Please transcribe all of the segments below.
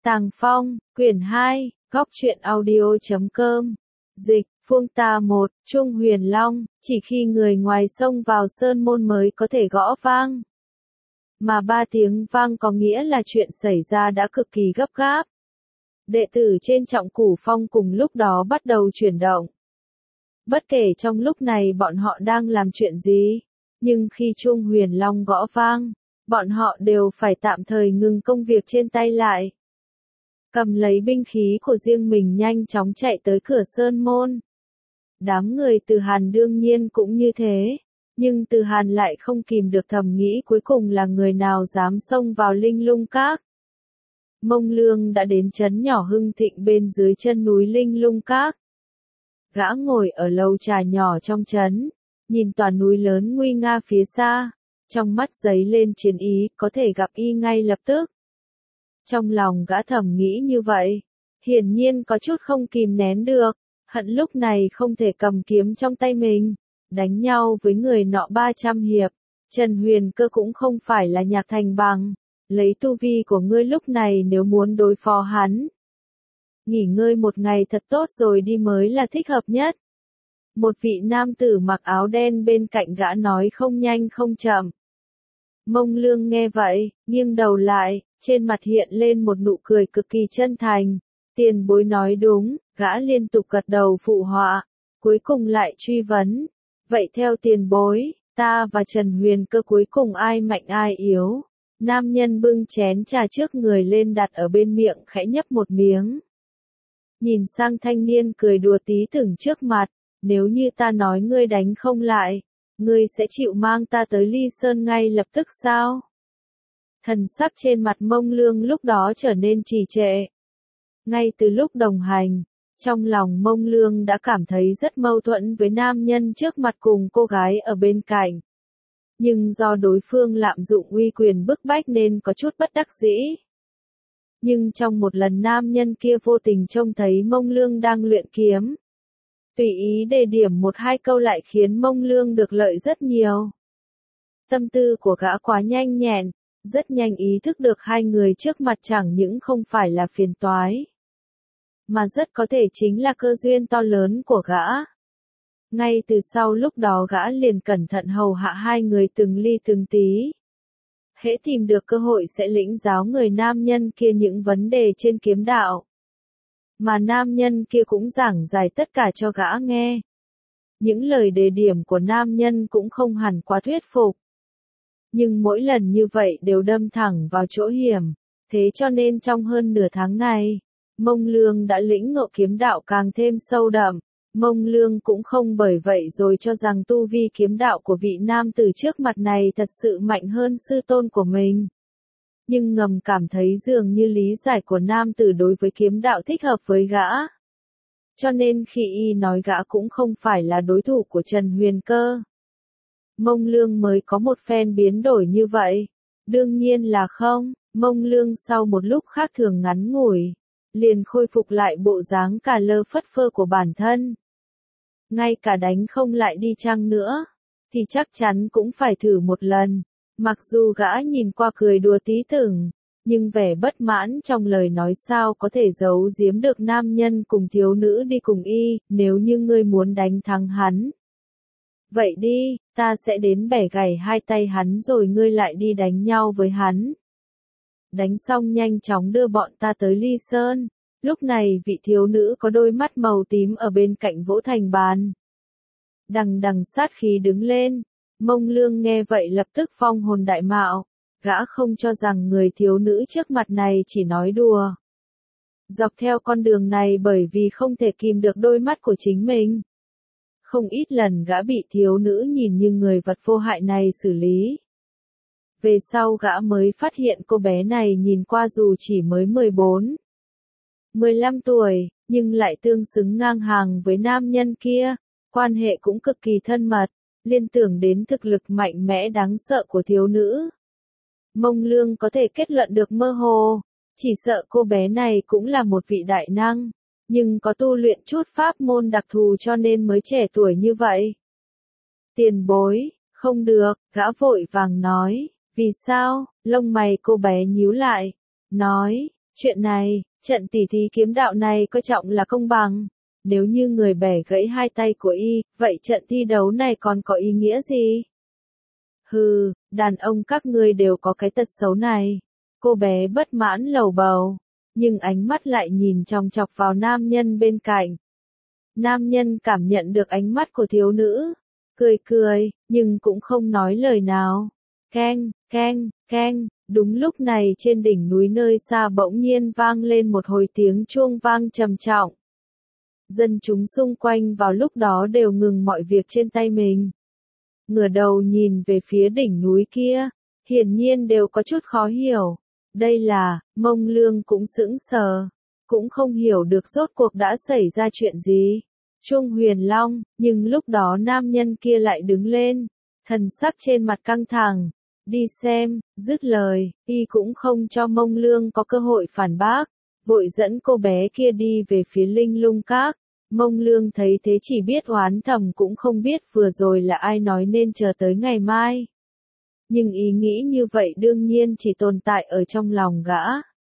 Tàng Phong, quyển 2, góc truyện audio.com. Dịch, Phương Tà 1, Trung Huyền Long, chỉ khi người ngoài xông vào sơn môn mới có thể gõ vang. Mà 3 tiếng vang có nghĩa là chuyện xảy ra đã cực kỳ gấp gáp. Đệ tử trên Trọng Cửu Phong cùng lúc đó bắt đầu chuyển động. Bất kể trong lúc này bọn họ đang làm chuyện gì, nhưng khi Trung Huyền Long gõ vang, bọn họ đều phải tạm thời ngừng công việc trên tay lại. Cầm lấy binh khí của riêng mình nhanh chóng chạy tới cửa sơn môn. Đám người Từ Hàn đương nhiên cũng như thế, nhưng Từ Hàn lại không kìm được thầm nghĩ cuối cùng là người nào dám xông vào Linh Lung Các. Mông Lương đã đến trấn nhỏ Hưng Thịnh bên dưới chân núi Linh Lung Các. Gã ngồi ở lầu trà nhỏ trong trấn, nhìn tòa núi lớn nguy nga phía xa, trong mắt giấy lên chiến ý, có thể gặp y ngay lập tức. Trong lòng gã thầm nghĩ như vậy, hiển nhiên có chút không kìm nén được, hận lúc này không thể cầm kiếm trong tay mình, đánh nhau với người nọ 300 hiệp. Trần Huyền Cơ cũng không phải là Nhạc Thành Bằng, lấy tu vi của ngươi lúc này nếu muốn đối phó hắn. Nghỉ ngơi một ngày thật tốt rồi đi mới là thích hợp nhất. Một vị nam tử mặc áo đen bên cạnh gã nói không nhanh không chậm. Mông Lương nghe vậy, nghiêng đầu lại, trên mặt hiện lên một nụ cười cực kỳ chân thành. Tiền bối nói đúng, gã liên tục gật đầu phụ họa, cuối cùng lại truy vấn. Vậy theo tiền bối, ta và Trần Huyền Cơ cuối cùng ai mạnh ai yếu? Nam nhân bưng chén trà trước người lên đặt ở bên miệng khẽ nhấp một miếng. Nhìn sang thanh niên cười đùa tí tưởng trước mặt, nếu như ta nói ngươi đánh không lại, ngươi sẽ chịu mang ta tới Ly Sơn ngay lập tức sao? Thần sắc trên mặt Mông Lương lúc đó trở nên trì trệ. Ngay từ lúc đồng hành, trong lòng Mông Lương đã cảm thấy rất mâu thuẫn với nam nhân trước mặt cùng cô gái ở bên cạnh. Nhưng do đối phương lạm dụng uy quyền bức bách nên có chút bất đắc dĩ. Nhưng trong một lần nam nhân kia vô tình trông thấy Mông Lương đang luyện kiếm. Tùy ý đề điểm 1-2 câu lại khiến Mông Lương được lợi rất nhiều. Tâm tư của gã quá nhanh nhẹn, rất nhanh ý thức được hai người trước mặt chẳng những không phải là phiền toái, mà rất có thể chính là cơ duyên to lớn của gã. Ngay từ sau lúc đó gã liền cẩn thận hầu hạ hai người từng ly từng tí. Hễ tìm được cơ hội sẽ lĩnh giáo người nam nhân kia những vấn đề trên kiếm đạo. Mà nam nhân kia cũng giảng giải tất cả cho gã nghe. Những lời đề điểm của nam nhân cũng không hẳn quá thuyết phục. Nhưng mỗi lần như vậy đều đâm thẳng vào chỗ hiểm. Thế cho nên trong hơn nửa tháng này, Mông Lương đã lĩnh ngộ kiếm đạo càng thêm sâu đậm. Mông Lương cũng không bởi vậy rồi cho rằng tu vi kiếm đạo của vị nam tử trước mặt này thật sự mạnh hơn sư tôn của mình. Nhưng ngầm cảm thấy dường như lý giải của nam tử đối với kiếm đạo thích hợp với gã. Cho nên khi y nói gã cũng không phải là đối thủ của Trần Huyền Cơ. Mông Lương mới có một phen biến đổi như vậy. Đương nhiên là không, Mông Lương sau một lúc khác thường ngắn ngủi, liền khôi phục lại bộ dáng cà lơ phất phơ của bản thân. Ngay cả đánh không lại đi chăng nữa, thì chắc chắn cũng phải thử một lần. Mặc dù gã nhìn qua cười đùa tí tưởng, nhưng vẻ bất mãn trong lời nói sao có thể giấu giếm được nam nhân cùng thiếu nữ đi cùng y, nếu như ngươi muốn đánh thắng hắn. Vậy đi, ta sẽ đến bẻ gãy hai tay hắn rồi ngươi lại đi đánh nhau với hắn. Đánh xong nhanh chóng đưa bọn ta tới Ly Sơn. Lúc này vị thiếu nữ có đôi mắt màu tím ở bên cạnh vỗ thành bàn. Đằng đằng sát khí đứng lên. Mông Lương nghe vậy lập tức phong hồn đại mạo. Gã không cho rằng người thiếu nữ trước mặt này chỉ nói đùa. Dọc theo con đường này bởi vì không thể kìm được đôi mắt của chính mình. Không ít lần gã bị thiếu nữ nhìn như người vật vô hại này xử lý. Về sau gã mới phát hiện cô bé này nhìn qua dù chỉ mới 14-15 tuổi, nhưng lại tương xứng ngang hàng với nam nhân kia, quan hệ cũng cực kỳ thân mật, liên tưởng đến thực lực mạnh mẽ đáng sợ của thiếu nữ. Mông Lương có thể kết luận được mơ hồ, chỉ sợ cô bé này cũng là một vị đại năng, nhưng có tu luyện chút pháp môn đặc thù cho nên mới trẻ tuổi như vậy. Tiền bối, không được, gã vội vàng nói, vì sao, lông mày cô bé nhíu lại, nói, Chuyện này, trận tỉ thí kiếm đạo này coi trọng là công bằng. Nếu như người bẻ gãy hai tay của y, vậy trận thi đấu này còn có ý nghĩa gì? Hừ, đàn ông các ngươi đều có cái tật xấu này. Cô bé bất mãn lầu bầu, nhưng ánh mắt lại nhìn chòng chọc vào nam nhân bên cạnh. Nam nhân cảm nhận được ánh mắt của thiếu nữ, cười cười, nhưng cũng không nói lời nào. Keng, keng, keng, đúng lúc này trên đỉnh núi nơi xa bỗng nhiên vang lên một hồi tiếng chuông vang trầm trọng. Dân chúng xung quanh vào lúc đó đều ngừng mọi việc trên tay mình. Ngửa đầu nhìn về phía đỉnh núi kia, hiển nhiên đều có chút khó hiểu. Đây là, Mông Lương cũng sững sờ, cũng không hiểu được rốt cuộc đã xảy ra chuyện gì. Trung Huyền Long, nhưng lúc đó nam nhân kia lại đứng lên, thần sắc trên mặt căng thẳng. Đi xem, dứt lời, y cũng không cho Mông Lương có cơ hội phản bác, vội dẫn cô bé kia đi về phía Linh Lung Các. Mông Lương thấy thế chỉ biết oán thầm cũng không biết vừa rồi là ai nói nên chờ tới ngày mai. Nhưng ý nghĩ như vậy đương nhiên chỉ tồn tại ở trong lòng gã.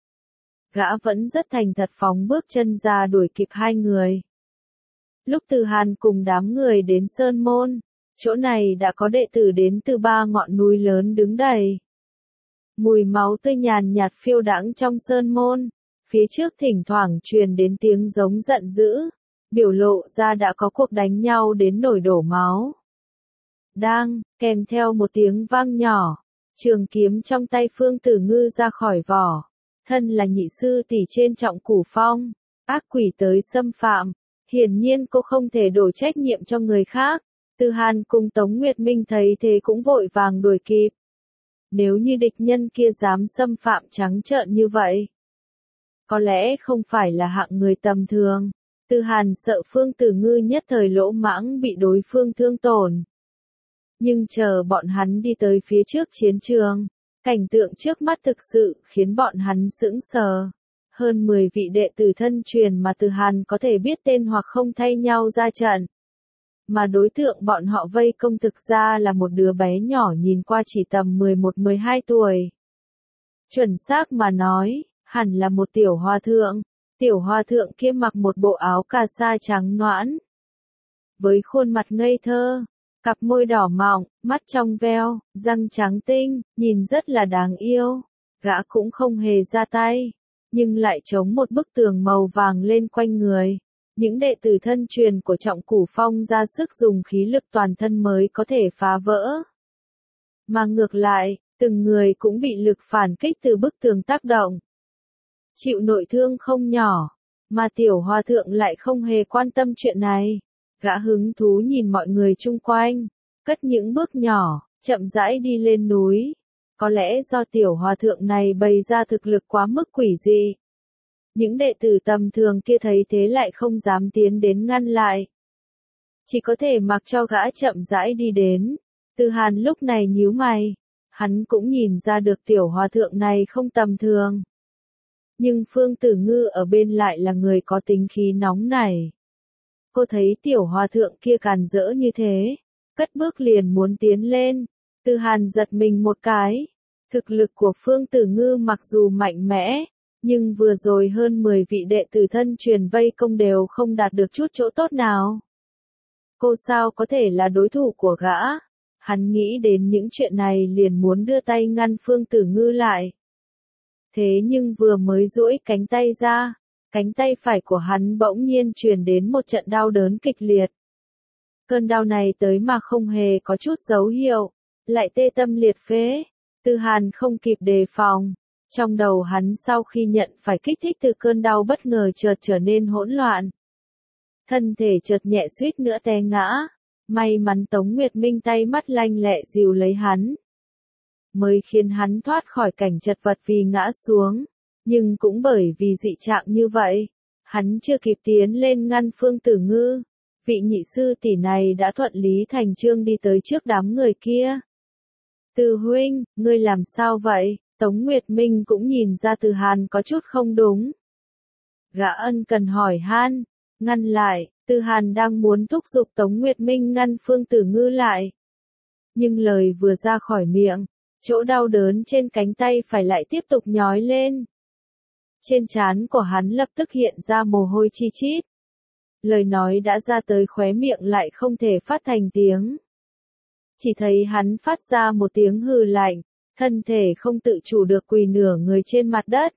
Gã vẫn rất thành thật phóng bước chân ra đuổi kịp hai người. Lúc Từ Hàn cùng đám người đến Sơn Môn, chỗ này đã có đệ tử đến từ 3 ngọn núi lớn đứng đầy. Mùi máu tươi nhàn nhạt phiêu đãng trong Sơn Môn, phía trước thỉnh thoảng truyền đến tiếng giống giận dữ, biểu lộ ra đã có cuộc đánh nhau đến nổi đổ máu. Đang, kèm theo một tiếng vang nhỏ, trường kiếm trong tay Phương Tử Ngư ra khỏi vỏ. Thân là nhị sư tỷ trên Trọng Cửu Phong, ác quỷ tới xâm phạm, hiển nhiên cô không thể đổ trách nhiệm cho người khác. Từ Hàn cùng Tống Nguyệt Minh thấy thế cũng vội vàng đuổi kịp. Nếu như địch nhân kia dám xâm phạm trắng trợn như vậy, có lẽ không phải là hạng người tầm thường. Từ Hàn sợ Phương Tử Ngư nhất thời lỗ mãng bị đối phương thương tổn. Nhưng chờ bọn hắn đi tới phía trước chiến trường, cảnh tượng trước mắt thực sự khiến bọn hắn sững sờ. Hơn 10 vị đệ tử thân truyền mà Từ Hàn có thể biết tên hoặc không thay nhau ra trận. Mà đối tượng bọn họ vây công thực ra là một đứa bé nhỏ nhìn qua chỉ tầm 11-12 tuổi. Chuẩn xác mà nói, hẳn là một tiểu hòa thượng. Tiểu hòa thượng kia mặc một bộ áo cà sa trắng nõn. Với khuôn mặt ngây thơ, cặp môi đỏ mọng, mắt trong veo, răng trắng tinh, nhìn rất là đáng yêu. Gã cũng không hề ra tay, nhưng lại chống một bức tường màu vàng lên quanh người. Những đệ tử thân truyền của Trọng Cửu Phong ra sức dùng khí lực toàn thân mới có thể phá vỡ. Mà ngược lại, từng người cũng bị lực phản kích từ bức tường tác động. Chịu nội thương không nhỏ, mà tiểu hòa thượng lại không hề quan tâm chuyện này. Gã hứng thú nhìn mọi người chung quanh, cất những bước nhỏ, chậm rãi đi lên núi. Có lẽ do tiểu hòa thượng này bày ra thực lực quá mức quỷ dị. Những đệ tử tầm thường kia thấy thế lại không dám tiến đến ngăn lại. Chỉ có thể mặc cho gã chậm rãi đi đến. Từ Hàn lúc này nhíu mày. Hắn cũng nhìn ra được tiểu hòa thượng này không tầm thường. Nhưng Phương Tử Ngư ở bên lại là người có tính khí nóng nảy. Cô thấy tiểu hòa thượng kia càn rỡ như thế, cất bước liền muốn tiến lên. Từ Hàn giật mình một cái. Thực lực của Phương Tử Ngư mặc dù mạnh mẽ, nhưng vừa rồi hơn 10 vị đệ tử thân truyền vây công đều không đạt được chút chỗ tốt nào. Cô sao có thể là đối thủ của gã? Hắn nghĩ đến những chuyện này liền muốn đưa tay ngăn Phương Tử Ngư lại. Thế nhưng vừa mới duỗi cánh tay ra, cánh tay phải của hắn bỗng nhiên truyền đến một trận đau đớn kịch liệt. Cơn đau này tới mà không hề có chút dấu hiệu, lại tê tâm liệt phế. Từ Hàn không kịp đề phòng. Trong đầu hắn sau khi nhận phải kích thích từ cơn đau bất ngờ chợt trở nên hỗn loạn. Thân thể chợt nhẹ suýt nữa té ngã. May mắn Tống Nguyệt Minh tay mắt lanh lẹ dìu lấy hắn, mới khiến hắn thoát khỏi cảnh chật vật vì ngã xuống. Nhưng cũng bởi vì dị trạng như vậy, hắn chưa kịp tiến lên ngăn Phương Tử Ngư. Vị nhị sư tỷ này đã thuận lý thành chương đi tới trước đám người kia. Từ huynh, ngươi làm sao vậy? Tống Nguyệt Minh cũng nhìn ra Từ Hàn có chút không đúng. Gã ân cần hỏi han, ngăn lại. Từ Hàn đang muốn thúc giục Tống Nguyệt Minh ngăn Phương Tử Ngư lại. Nhưng lời vừa ra khỏi miệng, chỗ đau đớn trên cánh tay phải lại tiếp tục nhói lên. Trên trán của hắn lập tức hiện ra mồ hôi chi chít. Lời nói đã ra tới khóe miệng lại không thể phát thành tiếng. Chỉ thấy hắn phát ra một tiếng hừ lạnh, thân thể không tự chủ được quỳ nửa người trên mặt đất.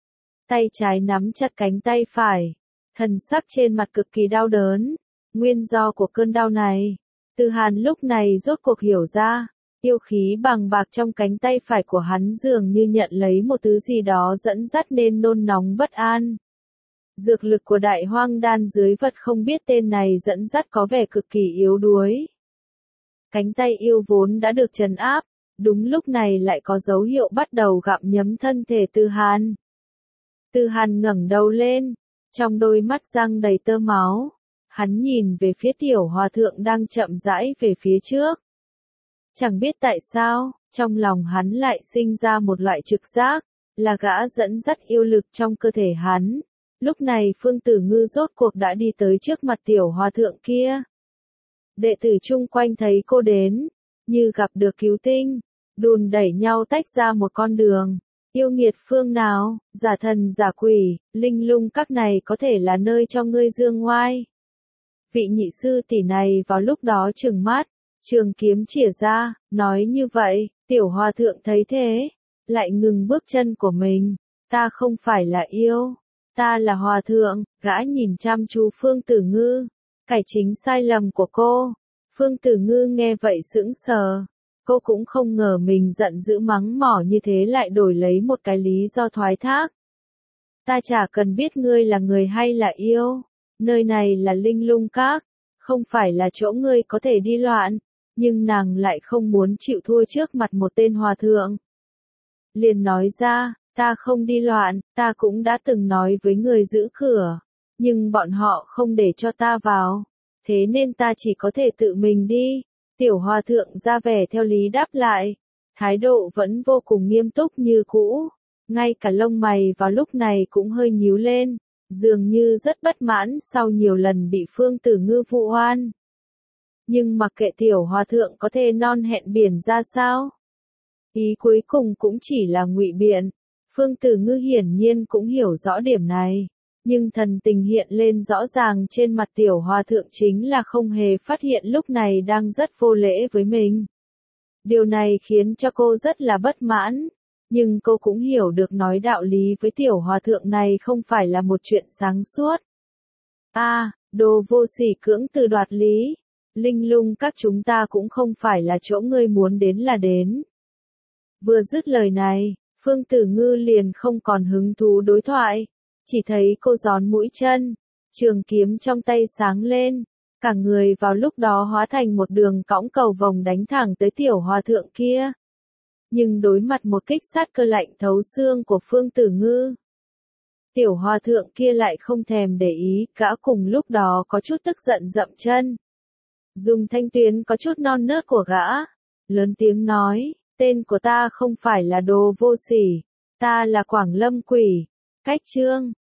Tay trái nắm chặt cánh tay phải, thần sắc trên mặt cực kỳ đau đớn. Nguyên do của cơn đau này, Từ Hàn lúc này rốt cuộc hiểu ra, yêu khí bàng bạc trong cánh tay phải của hắn dường như nhận lấy một thứ gì đó dẫn dắt nên nôn nóng bất an. Dược lực của đại hoang đan dưới vật không biết tên này dẫn dắt có vẻ cực kỳ yếu đuối. Cánh tay yêu vốn đã được trấn áp, đúng lúc này lại có dấu hiệu bắt đầu gặm nhấm thân thể Từ Hàn. Từ Hàn ngẩng đầu lên, trong đôi mắt răng đầy tơ máu, hắn nhìn về phía tiểu hòa thượng đang chậm rãi về phía trước. Chẳng biết tại sao, trong lòng hắn lại sinh ra một loại trực giác, là gã dẫn dắt yêu lực trong cơ thể hắn. Lúc này Phương Tử Ngư rốt cuộc đã đi tới trước mặt tiểu hòa thượng kia. Đệ tử chung quanh thấy cô đến, như gặp được cứu tinh, đùn đẩy nhau tách ra một con đường. Yêu nghiệt phương nào, giả thần giả quỷ, linh lung các này có thể là nơi cho ngươi dương ngoai. Vị nhị sư tỷ này vào lúc đó trừng mắt, trường kiếm chỉa ra, nói như vậy, tiểu hòa thượng thấy thế, lại ngừng bước chân của mình. Ta không phải là yêu, ta là hòa thượng. Gã nhìn chăm chú Phương Tử Ngư, cải chính sai lầm của cô. Phương Tử Ngư nghe vậy sững sờ. Cô cũng không ngờ mình giận dữ mắng mỏ như thế lại đổi lấy một cái lý do thoái thác. Ta chả cần biết ngươi là người hay là yêu. Nơi này là Linh Lung Các, không phải là chỗ ngươi có thể đi loạn. Nhưng nàng lại không muốn chịu thua trước mặt một tên hòa thượng. Liền nói ra, ta không đi loạn, ta cũng đã từng nói với người giữ cửa. Nhưng bọn họ không để cho ta vào. Thế nên ta chỉ có thể tự mình đi. Tiểu hòa thượng ra vẻ theo lý đáp lại. Thái độ vẫn vô cùng nghiêm túc như cũ. Ngay cả lông mày vào lúc này cũng hơi nhíu lên. Dường như rất bất mãn sau nhiều lần bị Phương Tử Ngư vu oan. Nhưng mặc kệ tiểu hòa thượng có thể non hẹn biển ra sao. Ý cuối cùng cũng chỉ là ngụy biện. Phương Tử Ngư hiển nhiên cũng hiểu rõ điểm này. Nhưng thần tình hiện lên rõ ràng trên mặt tiểu hòa thượng chính là không hề phát hiện lúc này đang rất vô lễ với mình. Điều này khiến cho cô rất là bất mãn. Nhưng cô cũng hiểu được nói đạo lý với tiểu hòa thượng này không phải là một chuyện sáng suốt. Đồ vô sỉ cưỡng từ đoạt lý. Linh Lung Các chúng ta cũng không phải là chỗ ngươi muốn đến là đến. Vừa dứt lời này, Phương Tử Ngư liền không còn hứng thú đối thoại. Chỉ thấy cô gión mũi chân, trường kiếm trong tay sáng lên, cả người vào lúc đó hóa thành một đường cõng cầu vồng đánh thẳng tới tiểu hòa thượng kia. Nhưng đối mặt một kích sát cơ lạnh thấu xương của Phương Tử Ngư, tiểu hòa thượng kia lại không thèm để ý, gã cùng lúc đó có chút tức giận dậm chân. Dùng thanh tuyến có chút non nớt của gã, lớn tiếng nói, tên của ta không phải là đồ vô sỉ, ta là Quảng Lâm Quỷ. Cách chương